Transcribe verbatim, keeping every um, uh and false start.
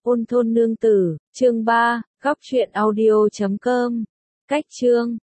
Ôn thôn nương tử, chương ba, góc truyện audio chấm com. Cách chương